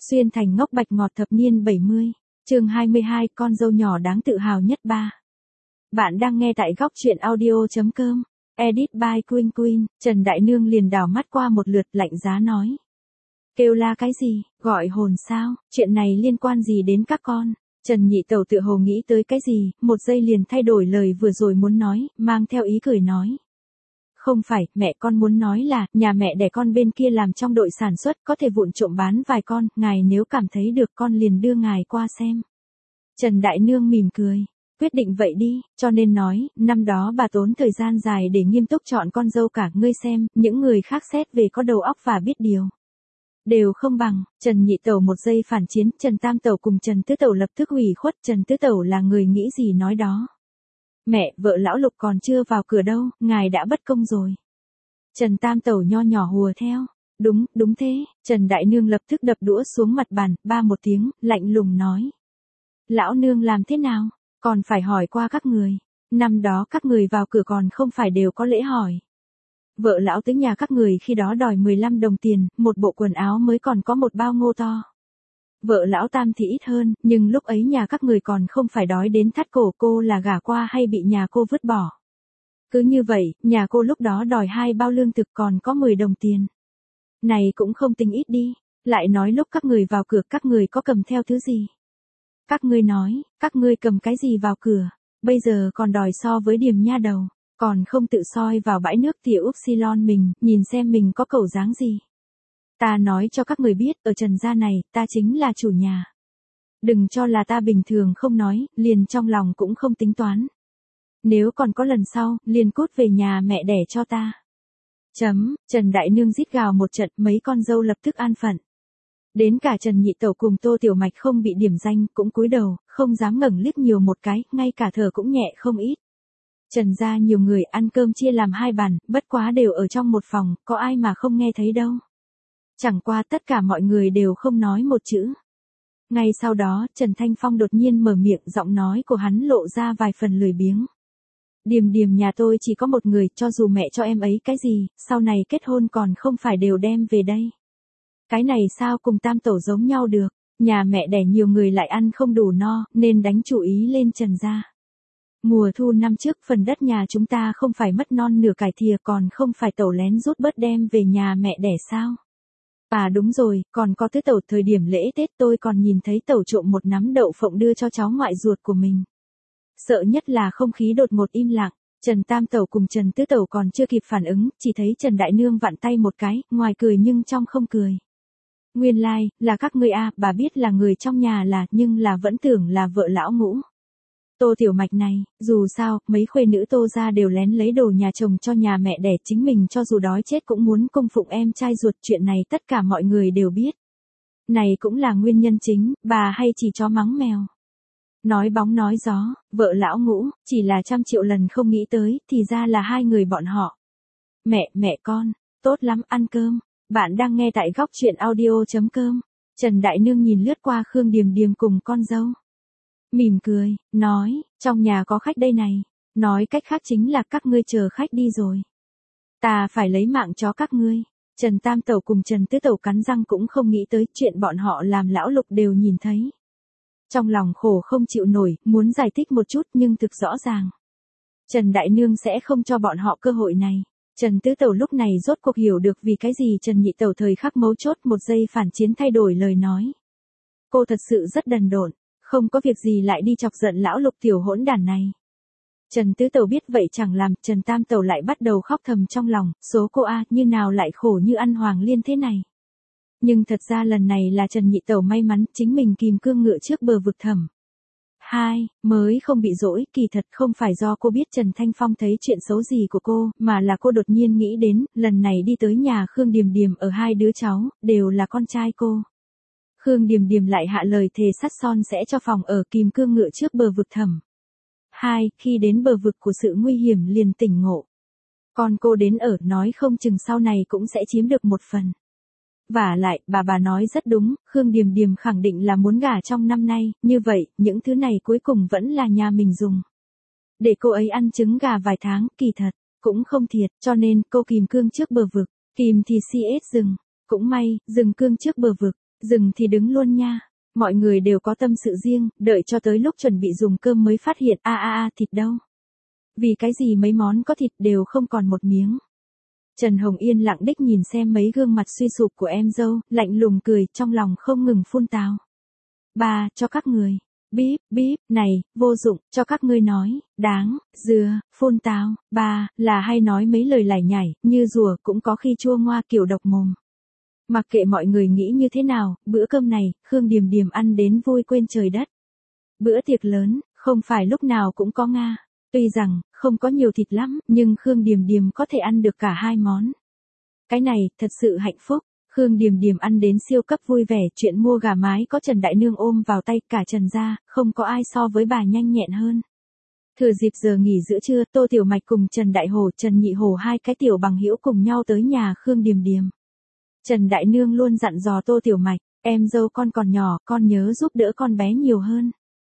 Xuyên thành ngốc bạch ngọt thập niên 70. Chương 22, con dâu nhỏ đáng tự hào nhất 3. Bạn đang nghe tại góc truyện audio.com. Edit by Queen Queen. Trần Đại Nương liền đảo mắt qua một lượt, lạnh giá nói. Kêu la cái gì, gọi hồn sao, chuyện này liên quan gì đến các con? Trần Nhị Tẩu tựa hồ nghĩ tới cái gì, một giây liền thay đổi lời vừa rồi muốn nói, mang theo ý cười nói. Không phải, mẹ con muốn nói là, nhà mẹ đẻ con bên kia làm trong đội sản xuất, có thể vụn trộm bán vài con, ngài nếu cảm thấy được con liền đưa ngài qua xem. Trần Đại Nương mỉm cười. Quyết định vậy đi, cho nên nói, năm đó bà tốn thời gian dài để nghiêm túc chọn con dâu cả, ngươi xem, những người khác xét về có đầu óc và biết điều. Đều không bằng. Trần Nhị Tẩu một giây phản chiến, Trần Tam Tẩu cùng Trần Tứ Tẩu lập tức ủy khuất, Trần Tứ Tẩu là người nghĩ gì nói đó. Mẹ, vợ lão Lục còn chưa vào cửa đâu, ngài đã bất công rồi. Trần Tam Tẩu nho nhỏ hùa theo. Đúng thế, Trần Đại Nương lập tức đập đũa xuống mặt bàn, ba một tiếng, lạnh lùng nói. Lão nương làm thế nào, còn phải hỏi qua các người. Năm đó các người vào cửa còn không phải đều có lễ hỏi. Vợ lão tới nhà các người khi đó đòi 15 đồng tiền, một bộ quần áo mới còn có một bao ngô to. Vợ lão Tam thì ít hơn, nhưng lúc ấy nhà các người còn không phải đói đến thắt cổ, cô là gả qua hay bị nhà cô vứt bỏ. Cứ như vậy, nhà cô lúc đó đòi 2 bao lương thực còn có 10 đồng tiền. Này cũng không tính ít đi, lại nói lúc các người vào cửa các người có cầm theo thứ gì. Các ngươi nói, các ngươi cầm cái gì vào cửa, bây giờ còn đòi so với Điềm nha đầu, còn không tự soi vào bãi nước tiểu Upsilon mình, nhìn xem mình có cẩu dáng gì. Ta nói cho các người biết, ở Trần gia này, ta chính là chủ nhà. Đừng cho là ta bình thường không nói, liền trong lòng cũng không tính toán. Nếu còn có lần sau, liền cút về nhà mẹ đẻ cho ta. Trần Đại Nương rít gào một trận, mấy con dâu lập tức an phận. Đến cả Trần Nhị Tẩu cùng Tô Tiểu Mạch không bị điểm danh, cũng cúi đầu, không dám ngẩng liếc nhiều một cái, ngay cả thở cũng nhẹ không ít. Trần gia nhiều người ăn cơm chia làm 2 bàn, bất quá đều ở trong một phòng, có ai mà không nghe thấy đâu. Chẳng qua tất cả mọi người đều không nói một chữ. Ngay sau đó, Trần Thanh Phong đột nhiên mở miệng, giọng nói của hắn lộ ra vài phần lười biếng. Điềm nhà tôi chỉ có một người, cho dù mẹ cho em ấy cái gì, sau này kết hôn còn không phải đều đem về đây. Cái này sao cùng Tam Tẩu giống nhau được, nhà mẹ đẻ nhiều người lại ăn không đủ no, nên đánh chú ý lên Trần gia. Mùa thu năm trước phần đất nhà chúng ta không phải mất non nửa cải thìa, còn không phải Tẩu lén rút bớt đem về nhà mẹ đẻ sao? À đúng rồi, còn có Tứ Tẩu, thời điểm lễ Tết tôi còn nhìn thấy Tẩu trộm một nắm đậu phộng đưa cho cháu ngoại ruột của mình. Sợ nhất là không khí đột ngột im lặng, Trần Tam Tẩu cùng Trần Tứ Tẩu còn chưa kịp phản ứng, chỉ thấy Trần Đại Nương vặn tay một cái, ngoài cười nhưng trong không cười. Nguyên lai, là các ngươi à, bà biết là người trong nhà là, nhưng là vẫn tưởng là vợ lão Ngũ. Tô Tiểu Mạch này, dù sao, mấy khuê nữ Tô gia đều lén lấy đồ nhà chồng cho nhà mẹ đẻ, chính mình cho dù đói chết cũng muốn cung phụng em trai ruột, chuyện này tất cả mọi người đều biết. Này cũng là nguyên nhân chính, bà hay chỉ chó mắng mèo. Nói bóng nói gió, vợ lão Ngũ, chỉ là 100 triệu lần không nghĩ tới, thì ra là 2 người bọn họ. Mẹ con, tốt lắm, ăn cơm. Bạn đang nghe tại góc truyện audio.com. Trần Đại Nương nhìn lướt qua Khương Điềm cùng con dâu. Mỉm cười, nói, trong nhà có khách đây này. Nói cách khác chính là các ngươi chờ khách đi rồi. Ta phải lấy mạng cho các ngươi. Trần Tam Tẩu cùng Trần Tứ Tẩu cắn răng cũng không nghĩ tới chuyện bọn họ làm lão Lục đều nhìn thấy. Trong lòng khổ không chịu nổi, muốn giải thích một chút nhưng thực rõ ràng. Trần Đại Nương sẽ không cho bọn họ cơ hội này. Trần Tứ Tẩu lúc này rốt cuộc hiểu được vì cái gì Trần Nhị Tẩu thời khắc mấu chốt một giây phản chiến thay đổi lời nói. Cô thật sự rất đần độn, không có việc gì lại đi chọc giận lão Lục tiểu hỗn đản này. Trần Tứ Tẩu biết vậy chẳng làm, Trần Tam Tẩu lại bắt đầu khóc thầm trong lòng, số cô A như nào lại khổ như ăn hoàng liên thế này. Nhưng thật ra lần này là Trần Nhị Tẩu may mắn, chính mình kìm cương ngựa trước bờ vực thẳm. Mới không bị dỗi, kỳ thật không phải do cô biết Trần Thanh Phong thấy chuyện xấu gì của cô, mà là cô đột nhiên nghĩ đến, lần này đi tới nhà Khương Điềm ở 2 đứa cháu, đều là con trai cô. Khương Điềm lại hạ lời thề sắt son sẽ cho phòng ở kìm cương ngựa trước bờ vực thẳm. Khi đến bờ vực của sự nguy hiểm liền tỉnh ngộ. Con cô đến ở, nói không chừng sau này cũng sẽ chiếm được một phần. Vả lại, bà nói rất đúng, Khương Điềm khẳng định là muốn gả trong năm nay, như vậy, những thứ này cuối cùng vẫn là nhà mình dùng. Để cô ấy ăn trứng gà vài tháng, kỳ thật, cũng không thiệt, cho nên cô kìm cương trước bờ vực, kìm thì CS rừng. Cũng may, rừng cương trước bờ vực, Dừng thì đứng luôn nha. Mọi người đều có tâm sự riêng, đợi cho tới lúc chuẩn bị dùng cơm mới phát hiện thịt đâu. Vì cái gì mấy món có thịt đều không còn một miếng. Trần Hồng yên lặng đích nhìn xem mấy gương mặt suy sụp của em dâu, lạnh lùng cười, trong lòng không ngừng phun tào. Ba, cho các người. Bíp, bíp, này, vô dụng, cho các ngươi nói, đáng, dừa, phun tào, ba, là hay nói mấy lời lải nhải, như rùa cũng có khi chua ngoa kiểu độc mồm. Mặc kệ mọi người nghĩ như thế nào, bữa cơm này, Khương Điềm Điềm ăn đến vui quên trời đất. Bữa tiệc lớn, không phải lúc nào cũng có Nga. Tuy rằng, không có nhiều thịt lắm, nhưng Khương Điềm Điềm có thể ăn được cả hai món. Cái này, thật sự hạnh phúc. Khương Điềm Điềm ăn đến siêu cấp vui vẻ, chuyện mua gà mái có Trần Đại Nương ôm vào tay cả Trần gia, không có ai so với bà nhanh nhẹn hơn. Thừa dịp giờ nghỉ giữa trưa, Tô Tiểu Mạch cùng Trần Đại Hổ, Trần Nhị Hổ hai cái tiểu bằng hữu cùng nhau tới nhà Khương Điềm Điềm. Trần Đại Nương luôn dặn dò Tô Tiểu Mạch, em dâu con còn nhỏ, con nhớ giúp đỡ con bé nhiều hơn.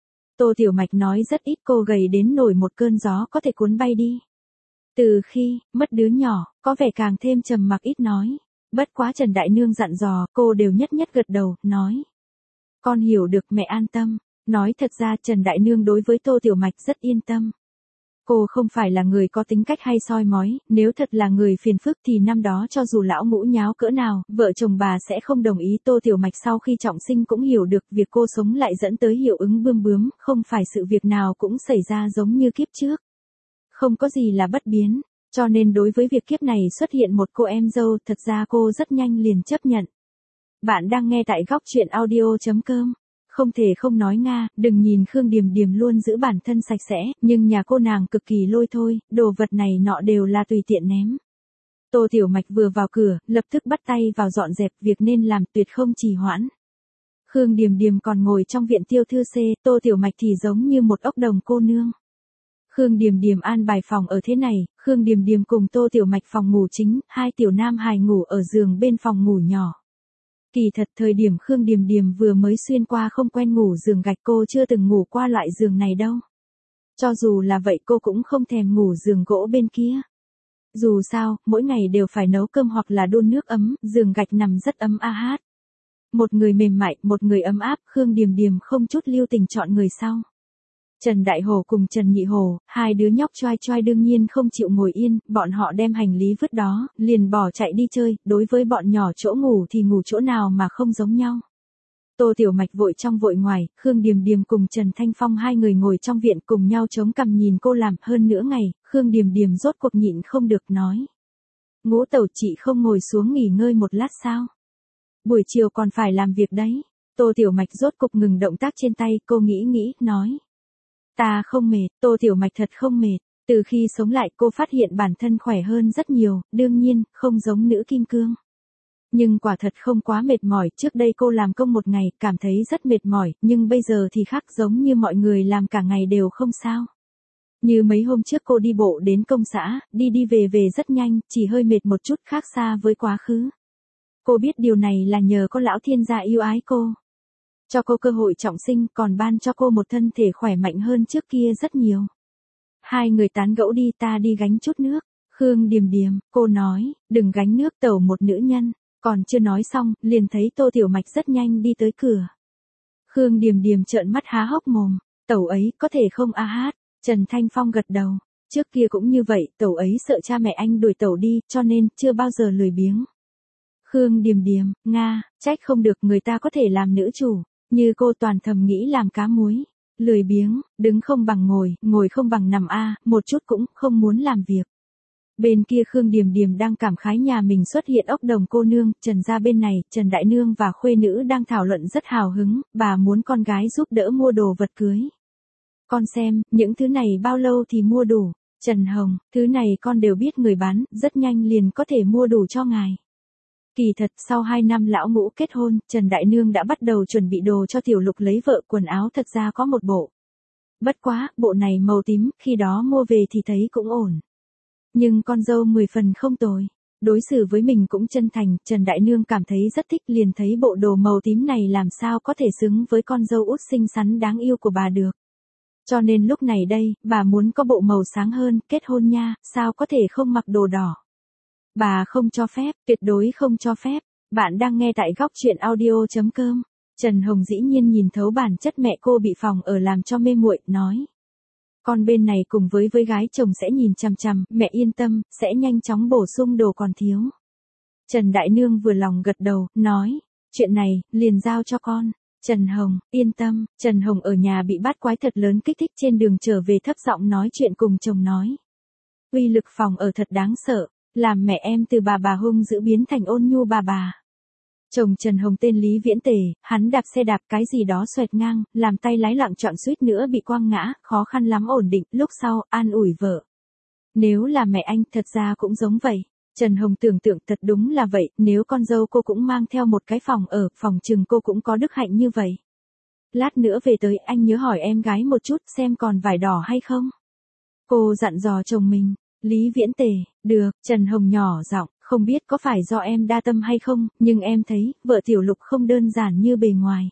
Tô Tiểu Mạch nói rất ít, cô gầy đến nổi một cơn gió có thể cuốn bay đi. Từ khi mất đứa nhỏ, có vẻ càng thêm trầm mặc ít nói. Bất quá Trần Đại Nương dặn dò, cô đều nhất nhất gật đầu, nói. Con hiểu được, mẹ an tâm. Nói thật ra Trần Đại Nương đối với Tô Tiểu Mạch rất yên tâm. Cô không phải là người có tính cách hay soi mói, nếu thật là người phiền phức thì năm đó cho dù lão ngũ nháo cỡ nào, vợ chồng bà sẽ không đồng ý. Tô Tiểu Mạch sau khi trọng sinh cũng hiểu được việc cô sống lại dẫn tới hiệu ứng bươm bướm, không phải sự việc nào cũng xảy ra giống như kiếp trước. Không có gì là bất biến, cho nên đối với việc kiếp này xuất hiện một cô em dâu, thật ra cô rất nhanh liền chấp nhận. Bạn đang nghe tại góc truyện audio.com. Không thể không nói Nga, đừng nhìn Khương Điềm Điềm luôn giữ bản thân sạch sẽ, nhưng nhà cô nàng cực kỳ lôi thôi, đồ vật này nọ đều là tùy tiện ném. Tô Tiểu Mạch vừa vào cửa, lập tức bắt tay vào dọn dẹp, việc nên làm tuyệt không trì hoãn. Khương Điềm Điềm còn ngồi trong viện tiêu thư xê, Tô Tiểu Mạch thì giống như một ốc đồng cô nương. Khương Điềm Điềm an bài phòng ở thế này, Khương Điềm Điềm cùng Tô Tiểu Mạch phòng ngủ chính, hai tiểu nam hài ngủ ở giường bên phòng ngủ nhỏ. Kỳ thật thời điểm Khương Điềm Điềm vừa mới xuyên qua không quen ngủ giường gạch, cô chưa từng ngủ qua loại giường này đâu. Cho dù là vậy cô cũng không thèm ngủ giường gỗ bên kia. Dù sao, mỗi ngày đều phải nấu cơm hoặc là đun nước ấm, giường gạch nằm rất ấm hát. Một người mềm mại, một người ấm áp, Khương Điềm Điềm không chút lưu tình chọn người sau. Trần Đại Hổ cùng Trần Nhị Hổ, hai đứa nhóc choai choai đương nhiên không chịu ngồi yên, bọn họ đem hành lý vứt đó, liền bỏ chạy đi chơi, đối với bọn nhỏ chỗ ngủ thì ngủ chỗ nào mà không giống nhau. Tô Tiểu Mạch vội trong vội ngoài, Khương Điềm Điềm cùng Trần Thanh Phong hai người ngồi trong viện cùng nhau chống cằm nhìn cô làm hơn nửa ngày, Khương Điềm Điềm rốt cuộc nhịn không được nói. Ngũ tẩu chị không ngồi xuống nghỉ ngơi một lát sao? Buổi chiều còn phải làm việc đấy. Tô Tiểu Mạch rốt cục ngừng động tác trên tay, cô nghĩ, nói. Ta không mệt, Tô Tiểu Mạch thật không mệt. Từ khi sống lại cô phát hiện bản thân khỏe hơn rất nhiều, đương nhiên, không giống nữ kim cương. Nhưng quả thật không quá mệt mỏi, trước đây cô làm công một ngày, cảm thấy rất mệt mỏi, nhưng bây giờ thì khác, giống như mọi người làm cả ngày đều không sao. Như mấy hôm trước cô đi bộ đến công xã, đi về rất nhanh, chỉ hơi mệt một chút, khác xa với quá khứ. Cô biết điều này là nhờ có lão thiên gia yêu ái cô. Cho cô cơ hội trọng sinh, còn ban cho cô một thân thể khỏe mạnh hơn trước kia rất nhiều. Hai người tán gẫu đi, ta đi gánh chút nước. Khương Điềm Điềm, cô nói, đừng gánh nước, tẩu một nữ nhân. Còn chưa nói xong, liền thấy Tô Tiểu Mạch rất nhanh đi tới cửa. Khương Điềm Điềm trợn mắt há hốc mồm, tẩu ấy có thể không hát. Trần Thanh Phong gật đầu, trước kia cũng như vậy, tẩu ấy sợ cha mẹ anh đuổi tẩu đi, cho nên chưa bao giờ lười biếng. Khương Điềm Điềm, Nga, trách không được người ta có thể làm nữ chủ. Như cô toàn thầm nghĩ làm cá muối, lười biếng, đứng không bằng ngồi không bằng nằm một chút cũng không muốn làm việc. Bên kia Khương Điềm Điềm đang cảm khái nhà mình xuất hiện ốc đồng cô nương, Trần gia bên này, Trần Đại Nương và khuê nữ đang thảo luận rất hào hứng, bà muốn con gái giúp đỡ mua đồ vật cưới. Con xem, những thứ này bao lâu thì mua đủ, Trần Hồng, thứ này con đều biết người bán, rất nhanh liền có thể mua đủ cho ngài. Kỳ thật, sau 2 năm lão ngũ kết hôn, Trần Đại Nương đã bắt đầu chuẩn bị đồ cho Tiểu Lục lấy vợ, quần áo thật ra có một bộ. Bất quá, bộ này màu tím, khi đó mua về thì thấy cũng ổn. Nhưng con dâu 10 phần không tồi. Đối xử với mình cũng chân thành, Trần Đại Nương cảm thấy rất thích, liền thấy bộ đồ màu tím này làm sao có thể xứng với con dâu út xinh xắn đáng yêu của bà được. Cho nên lúc này đây, bà muốn có bộ màu sáng hơn, kết hôn nha, sao có thể không mặc đồ đỏ. Bà không cho phép, tuyệt đối không cho phép. Bạn đang nghe tại góc chuyện audio.com. Trần Hồng dĩ nhiên nhìn thấu bản chất mẹ cô bị phòng ở làm cho mê muội, nói. Con bên này cùng với gái chồng sẽ nhìn chằm chằm, mẹ yên tâm, sẽ nhanh chóng bổ sung đồ còn thiếu. Trần Đại Nương vừa lòng gật đầu, nói. Chuyện này, liền giao cho con. Trần Hồng, yên tâm. Trần Hồng ở nhà bị bát quái thật lớn kích thích, trên đường trở về thấp giọng nói chuyện cùng chồng nói. Uy lực phòng ở thật đáng sợ, làm mẹ em từ bà hung dữ biến thành ôn nhu bà. Chồng Trần Hồng tên Lý Viễn Tề, hắn đạp xe đạp cái gì đó xoẹt ngang, làm tay lái loạng choạng suýt nữa bị quăng ngã, khó khăn lắm ổn định, lúc sau, an ủi vợ. Nếu là mẹ anh, thật ra cũng giống vậy. Trần Hồng tưởng tượng thật đúng là vậy, nếu con dâu cô cũng mang theo một cái phòng ở, phòng chừng cô cũng có đức hạnh như vậy. Lát nữa về tới, anh nhớ hỏi em gái một chút xem còn vải đỏ hay không. Cô dặn dò chồng mình. Lý Viễn Tề, được. Trần Hồng nhỏ giọng, không biết có phải do em đa tâm hay không, nhưng em thấy, vợ Tiểu Lục không đơn giản như bề ngoài.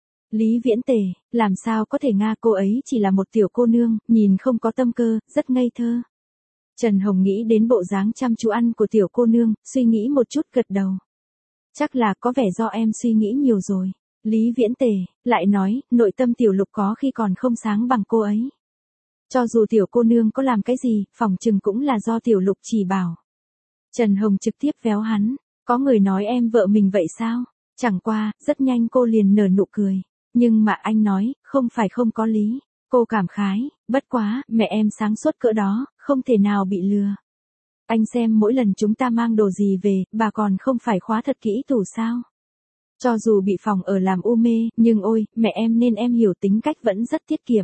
Lý Viễn Tề, làm sao có thể nga, cô ấy chỉ là một tiểu cô nương, nhìn không có tâm cơ, rất ngây thơ. Trần Hồng nghĩ đến bộ dáng chăm chú ăn của tiểu cô nương, suy nghĩ một chút gật đầu. Chắc là có vẻ do em suy nghĩ nhiều rồi. Lý Viễn Tề, lại nói, nội tâm Tiểu Lục có khi còn không sáng bằng cô ấy. Cho dù tiểu cô nương có làm cái gì, phỏng chừng cũng là do Tiểu Lục chỉ bảo. Trần Hồng trực tiếp véo hắn, có người nói em vợ mình vậy sao? Chẳng qua, rất nhanh cô liền nở nụ cười. Nhưng mà anh nói, không phải không có lý. Cô cảm khái, bất quá, mẹ em sáng suốt cỡ đó, không thể nào bị lừa. Anh xem mỗi lần chúng ta mang đồ gì về, bà còn không phải khóa thật kỹ tủ sao? Cho dù bị phòng ở làm u mê, nhưng ôi, mẹ em nên em hiểu tính cách vẫn rất tiết kiệm.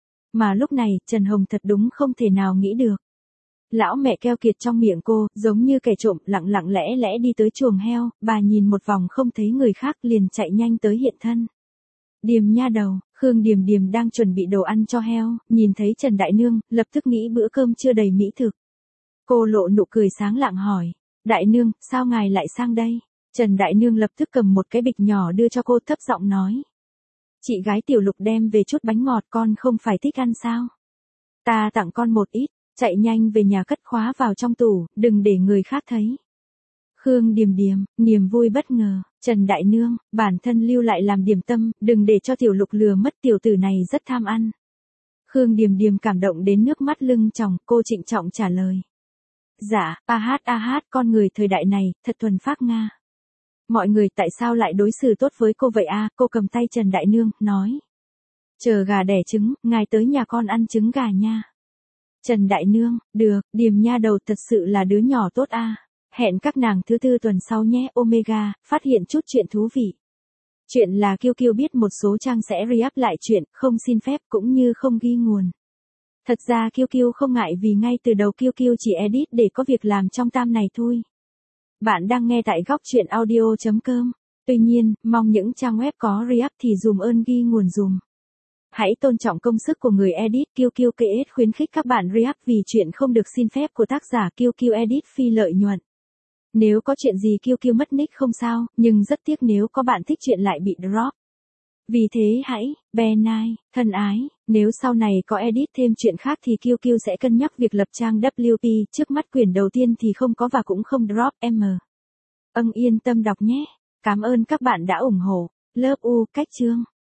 Mà lúc này, Trần Hồng thật đúng không thể nào nghĩ được. Lão mẹ keo kiệt trong miệng cô, giống như kẻ trộm, lặng lẽ đi tới chuồng heo, bà nhìn một vòng không thấy người khác liền chạy nhanh tới hiện thân. Điềm nha đầu, Khương Điềm đang chuẩn bị đồ ăn cho heo, nhìn thấy Trần Đại Nương, lập tức nghĩ bữa cơm chưa đầy mỹ thực. Cô lộ nụ cười sáng lạng hỏi, Đại Nương, sao ngài lại sang đây? Trần Đại Nương lập tức cầm một cái bịch nhỏ đưa cho cô, thấp giọng nói. Chị gái Tiểu Lục đem về chút bánh ngọt, con không phải thích ăn sao? Ta tặng con một ít, chạy nhanh về nhà cất khóa vào trong tủ, đừng để người khác thấy. Khương Điềm, niềm vui bất ngờ, Trần Đại Nương, bản thân lưu lại làm điểm tâm, đừng để cho Tiểu Lục lừa mất, tiểu tử này rất tham ăn. Khương Điềm cảm động đến nước mắt lưng tròng, cô trịnh trọng trả lời. Dạ, con người thời đại này, thật thuần phác Nga. Mọi người tại sao lại đối xử tốt với cô vậy a? Cô cầm tay Trần Đại Nương, nói. Chờ gà đẻ trứng, ngài tới nhà con ăn trứng gà nha. Trần Đại Nương, được, Điềm nha đầu thật sự là đứa nhỏ tốt a. Hẹn các nàng thứ tư tuần sau nhé. Omega, phát hiện chút chuyện thú vị. Chuyện là Kiêu biết một số trang sẽ re-up lại chuyện, không xin phép cũng như không ghi nguồn. Thật ra Kiêu không ngại vì ngay từ đầu Kiêu chỉ edit để có việc làm trong tam này thôi. Bạn đang nghe tại góc chuyện audio.com. Tuy nhiên, mong những trang web có re-up thì dùm ơn ghi nguồn dùm. Hãy tôn trọng công sức của người edit. Kiêu KS khuyến khích các bạn re-up vì chuyện không được xin phép của tác giả. Kiêu edit phi lợi nhuận. Nếu có chuyện gì Kiêu mất nick không sao, nhưng rất tiếc nếu có bạn thích chuyện lại bị drop. Vì thế hãy, be nice, thân ái, nếu sau này có edit thêm chuyện khác thì Kiêu sẽ cân nhắc việc lập trang WP, trước mắt quyển đầu tiên thì không có và cũng không drop m. Yên tâm đọc nhé. Cảm ơn các bạn đã ủng hộ. Love you, cách chương.